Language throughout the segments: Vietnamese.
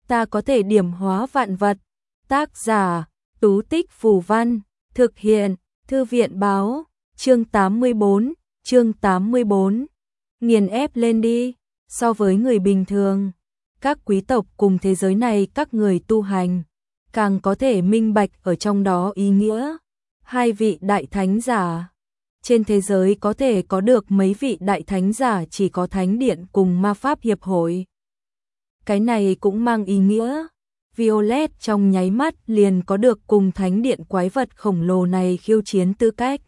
ta có thể điểm hóa vạn vật. Tác giả, Tú Tích Phù Văn, thực hiện, Thư viện báo, chương 84. Nghiền ép lên đi, so với người bình thường, các quý tộc cùng thế giới này các người tu hành, càng có thể minh bạch ở trong đó ý nghĩa. Hai vị đại thánh giả, trên thế giới có thể có được mấy vị đại thánh giả chỉ có Thánh Điện cùng Ma Pháp Hiệp hội. Cái này cũng mang ý nghĩa, Violet trong nháy mắt liền có được cùng Thánh Điện quái vật khổng lồ này khiêu chiến tư cách.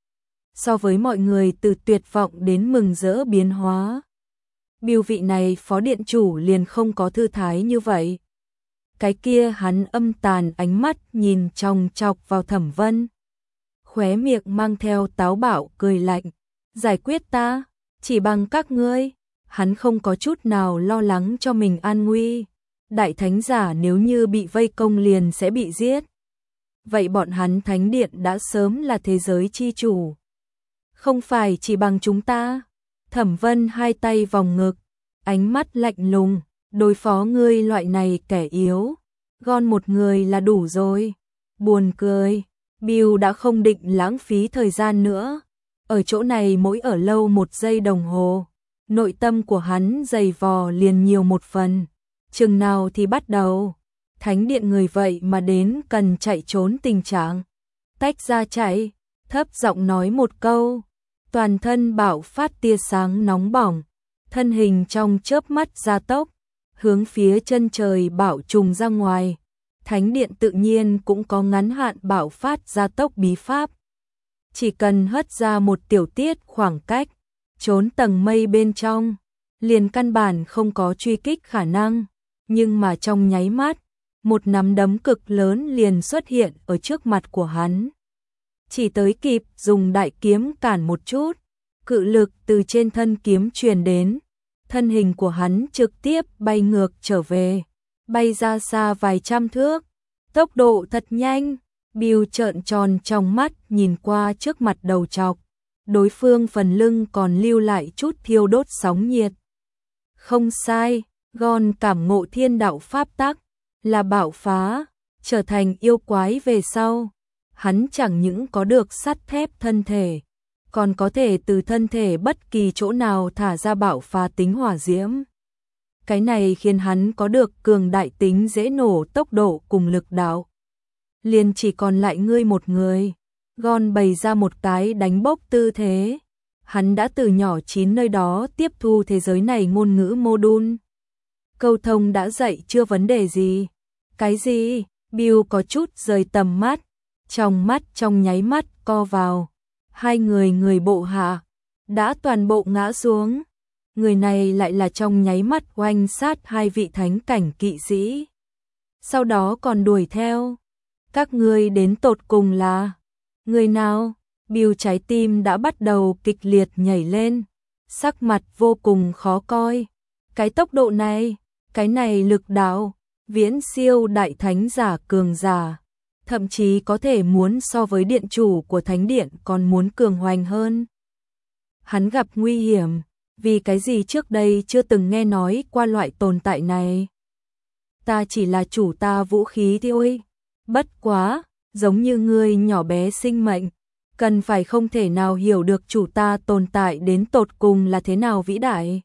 So với mọi người từ tuyệt vọng đến mừng rỡ biến hóa, Bill vị này phó điện chủ liền không có thư thái như vậy. Cái kia hắn âm tàn ánh mắt nhìn chòng chọc vào Thẩm Vân, khóe miệng mang theo táo bạo cười lạnh, giải quyết ta, chỉ bằng các ngươi. Hắn không có chút nào lo lắng cho mình an nguy. Đại thánh giả nếu như bị vây công liền sẽ bị giết. Vậy bọn hắn Thánh Điện đã sớm là thế giới chi chủ. Không phải chỉ bằng chúng ta. Thẩm Vân hai tay vòng ngực, ánh mắt lạnh lùng, đối phó ngươi loại này kẻ yếu, gọn một người là đủ rồi. Buồn cười, Bill đã không định lãng phí thời gian nữa. Ở chỗ này mỗi ở lâu 1 giây đồng hồ, nội tâm của hắn dày vò liền nhiều một phần. Chừng nào thì bắt đầu, Thánh Điện người vậy mà đến cần chạy trốn tình trạng. Tách ra chạy, thấp giọng nói một câu, toàn thân bạo phát tia sáng nóng bỏng, thân hình trong chớp mắt gia tốc, hướng phía chân trời bạo trùng ra ngoài. Thánh Điện tự nhiên cũng có ngắn hạn bạo phát gia tốc bí pháp. Chỉ cần hất ra một tiểu tiết khoảng cách, trốn tầng mây bên trong, liền căn bản không có truy kích khả năng. Nhưng mà trong nháy mắt, một nắm đấm cực lớn liền xuất hiện ở trước mặt của hắn. Chỉ tới kịp dùng đại kiếm cản một chút, cự lực từ trên thân kiếm truyền đến, thân hình của hắn trực tiếp bay ngược trở về, bay ra xa vài trăm thước, tốc độ thật nhanh. Bill trợn tròn trong mắt nhìn qua trước mặt đầu trọc, đối phương phần lưng còn lưu lại chút thiêu đốt sóng nhiệt. Không sai, Gon cảm ngộ thiên đạo pháp tắc, là bạo phá, trở thành yêu quái về sau. Hắn chẳng những có được sắt thép thân thể, còn có thể từ thân thể bất kỳ chỗ nào thả ra bạo phá tính hỏa diễm. Cái này khiến hắn có được cường đại tính dễ nổ tốc độ cùng lực đạo. Liền chỉ còn lại ngươi một người. Gon bày ra một cái đánh bốc tư thế. Hắn đã từ nhỏ 9 nơi đó tiếp thu thế giới này ngôn ngữ mô-đun. Câu thông đã dạy chưa vấn đề gì. Cái gì? Bill có chút rời tầm mắt. Trong mắt trong nháy mắt co vào. Hai người bộ hạ đã toàn bộ ngã xuống. Người này lại là trong nháy mắt oanh sát hai vị thánh cảnh kỵ sĩ. Sau đó còn đuổi theo. Các ngươi đến tột cùng là người nào? Bill trái tim đã bắt đầu kịch liệt nhảy lên, sắc mặt vô cùng khó coi. Cái tốc độ này, cái này lực đạo, viễn siêu đại thánh giả cường giả, thậm chí có thể muốn so với điện chủ của Thánh Điện còn muốn cường hoành hơn. Hắn gặp nguy hiểm, vì cái gì trước đây chưa từng nghe nói qua loại tồn tại này. Ta chỉ là chủ ta vũ khí thôi. Bất quá, giống như ngươi nhỏ bé sinh mệnh, cần phải không thể nào hiểu được chủ ta tồn tại đến tột cùng là thế nào vĩ đại.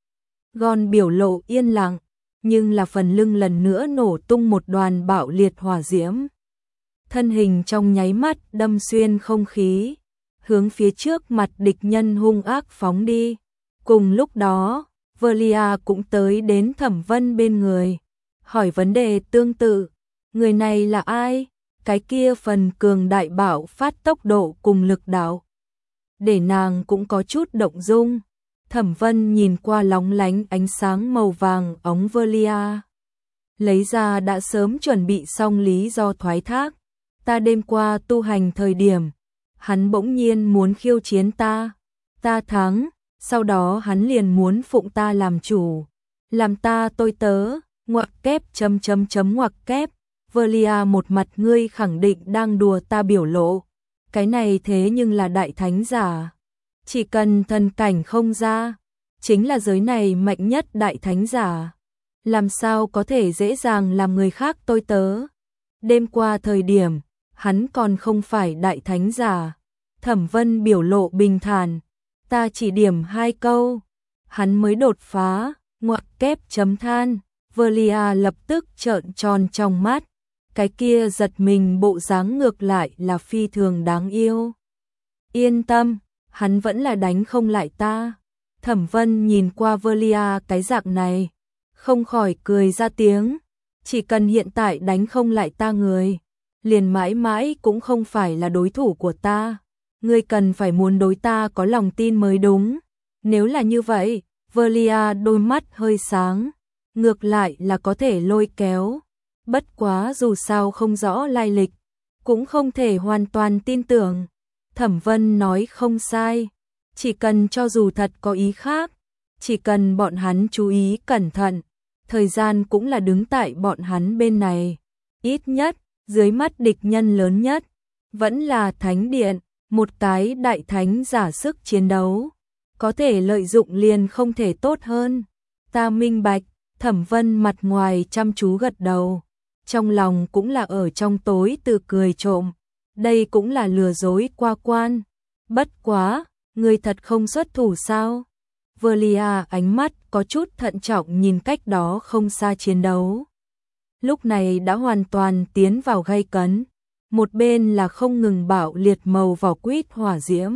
Gon biểu lộ yên lặng, nhưng là phần lưng lần nữa nổ tung một đoàn bạo liệt hỏa diễm. Thân hình trong nháy mắt đâm xuyên không khí, hướng phía trước mặt địch nhân hung ác phóng đi. Cùng lúc đó, Velia cũng tới đến Thẩm Vân bên người, hỏi vấn đề tương tự. Người này là ai? Cái kia phần cường đại bạo phát tốc độ cùng lực đạo, để nàng cũng có chút động dung. Thẩm Vân nhìn qua lóng lánh ánh sáng màu vàng óng Velia, lấy ra đã sớm chuẩn bị xong lý do thoái thác. Ta đêm qua tu hành thời điểm, hắn bỗng nhiên muốn khiêu chiến ta. Ta thắng, sau đó hắn liền muốn phụng ta làm chủ, làm ta tôi tớ, ngoặc kép ngoặc kép. Velia một mặt ngươi khẳng định đang đùa ta biểu lộ. Cái này thế nhưng là đại thánh giả. Chỉ cần thần cảnh không ra, chính là giới này mạnh nhất đại thánh giả. làm sao có thể dễ dàng làm người khác tôi tớ. Đêm qua thời điểm, hắn còn không phải đại thánh giả. Thẩm Vân biểu lộ bình thản, ta chỉ điểm 2 câu, hắn mới đột phá, ngoặc kép chấm than. Velia lập tức trợn tròn trong mắt, cái kia giật mình bộ dáng ngược lại là phi thường đáng yêu. Yên tâm, hắn vẫn là đánh không lại ta. Thẩm Vân nhìn qua Velia cái dạng này, không khỏi cười ra tiếng, chỉ cần hiện tại đánh không lại ta người, liền mãi mãi cũng không phải là đối thủ của ta. Ngươi cần phải muốn đối ta có lòng tin mới đúng. Nếu là như vậy, Velia đôi mắt hơi sáng, ngược lại là có thể lôi kéo. Bất quá dù sao không rõ lai lịch, cũng không thể hoàn toàn tin tưởng. Thẩm Vân nói không sai, chỉ cần cho dù thật có ý khác, chỉ cần bọn hắn chú ý cẩn thận, thời gian cũng là đứng tại bọn hắn bên này. Ít nhất, dưới mắt địch nhân lớn nhất, vẫn là Thánh Điện, một cái đại thánh giả sức chiến đấu. Có thể lợi dụng liền không thể tốt hơn. Ta minh bạch. Thẩm Vân mặt ngoài chăm chú gật đầu, trong lòng cũng là ở trong tối tự cười trộm. Đây cũng là lừa dối qua quan. Bất quá, người thật không xuất thủ sao? Velia ánh mắt có chút thận trọng nhìn cách đó không xa chiến đấu. Lúc này đã hoàn toàn tiến vào gay cấn. Một bên là không ngừng bạo liệt màu vỏ quýt hỏa diễm.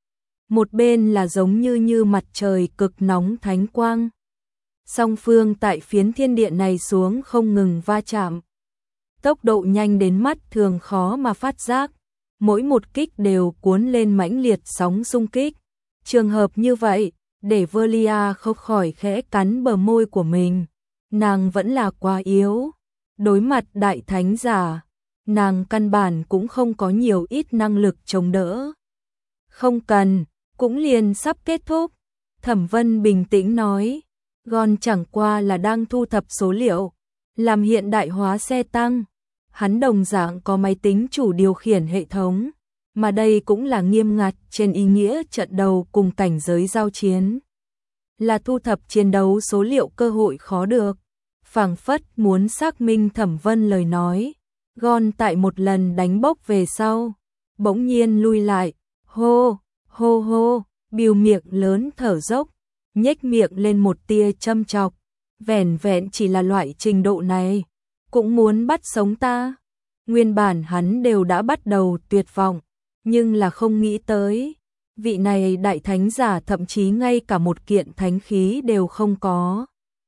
Một bên là giống như mặt trời cực nóng thánh quang. Song phương tại phiến thiên địa này xuống không ngừng va chạm. Tốc độ nhanh đến mắt thường khó mà phát giác. Mỗi một kích đều cuốn lên mãnh liệt sóng xung kích. Trường hợp như vậy, để Velia không khỏi khẽ cắn bờ môi của mình. Nàng vẫn là quá yếu. Đối mặt đại thánh giả, nàng căn bản cũng không có nhiều ít năng lực chống đỡ. Không cần, cũng liền sắp kết thúc. Thẩm Vân bình tĩnh nói. Gon chẳng qua là đang thu thập số liệu, làm hiện đại hóa xe tăng. Hắn đồng dạng có máy tính chủ điều khiển hệ thống, mà đây cũng là nghiêm ngặt trên ý nghĩa trận đầu cùng cảnh giới giao chiến. Là thu thập chiến đấu số liệu cơ hội khó được. Phảng phất muốn xác minh Thẩm Vân lời nói. Gon tại một lần đánh bốc về sau, bỗng nhiên lui lại, hô, hô hô, bìu miệng lớn thở dốc. Nhếch miệng lên một tia châm chọc, vẻn vẹn chỉ là loại trình độ này, cũng muốn bắt sống ta. Nguyên bản hắn đều đã bắt đầu tuyệt vọng, nhưng là không nghĩ tới, vị này đại thánh giả thậm chí ngay cả một kiện thánh khí đều không có.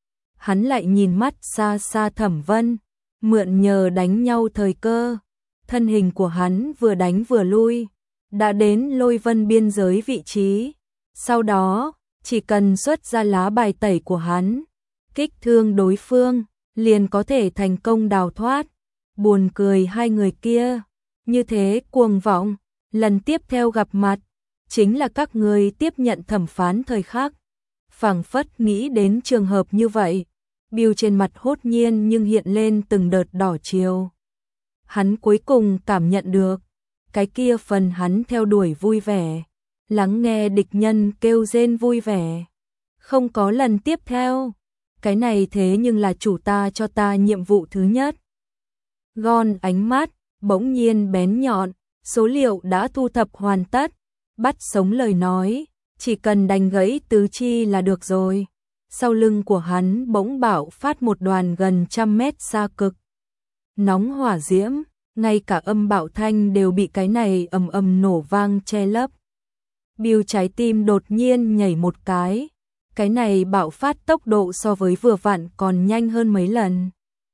Hắn lại nhìn mắt xa xa Thẩm Vân, mượn nhờ đánh nhau thời cơ, thân hình của hắn vừa đánh vừa lui, đã đến Lôi Vân biên giới vị trí. Sau đó, chỉ cần xuất ra lá bài tẩy của hắn, kích thương đối phương, liền có thể thành công đào thoát. Buồn cười hai người kia, như thế cuồng vọng, lần tiếp theo gặp mặt, chính là các người tiếp nhận thẩm phán thời khắc. Phảng phất nghĩ đến trường hợp như vậy, Bill trên mặt hốt nhiên nhưng hiện lên từng đợt đỏ chiều. Hắn cuối cùng cảm nhận được, cái kia phần hắn theo đuổi vui vẻ. Lắng nghe địch nhân kêu rên vui vẻ. Không có lần tiếp theo. Cái này thế nhưng là chủ ta cho ta nhiệm vụ thứ nhất. Gon ánh mắt, bỗng nhiên bén nhọn, số liệu đã thu thập hoàn tất. Bắt sống lời nói, chỉ cần đánh gãy tứ chi là được rồi. Sau lưng của hắn bỗng bạo phát một đoàn gần 100 mét xa cực. Nóng hỏa diễm, ngay cả âm bạo thanh đều bị cái này ầm ầm nổ vang che lấp. Bill trái tim đột nhiên nhảy một cái này bạo phát tốc độ so với vừa vặn còn nhanh hơn mấy lần.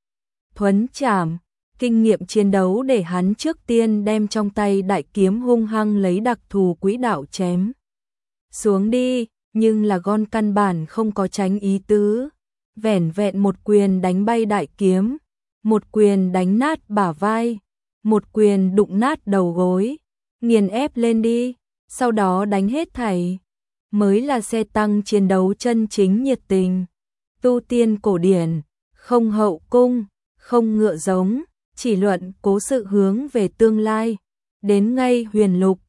Thuấn chảm, kinh nghiệm chiến đấu để hắn trước tiên đem trong tay đại kiếm hung hăng lấy đặc thù quỹ đạo chém xuống đi, nhưng là Gon căn bản không có tránh ý tứ, vẻn vẹn một quyền đánh bay đại kiếm, một quyền đánh nát bả vai, một quyền đụng nát đầu gối, nghiền ép lên đi. Sau đó đánh hết thảy, mới là xe tăng chiến đấu chân chính nhiệt tình. Tu tiên cổ điển, không hậu cung, không ngựa giống, chỉ luận cố sự hướng về tương lai. Đến ngay huyền lục,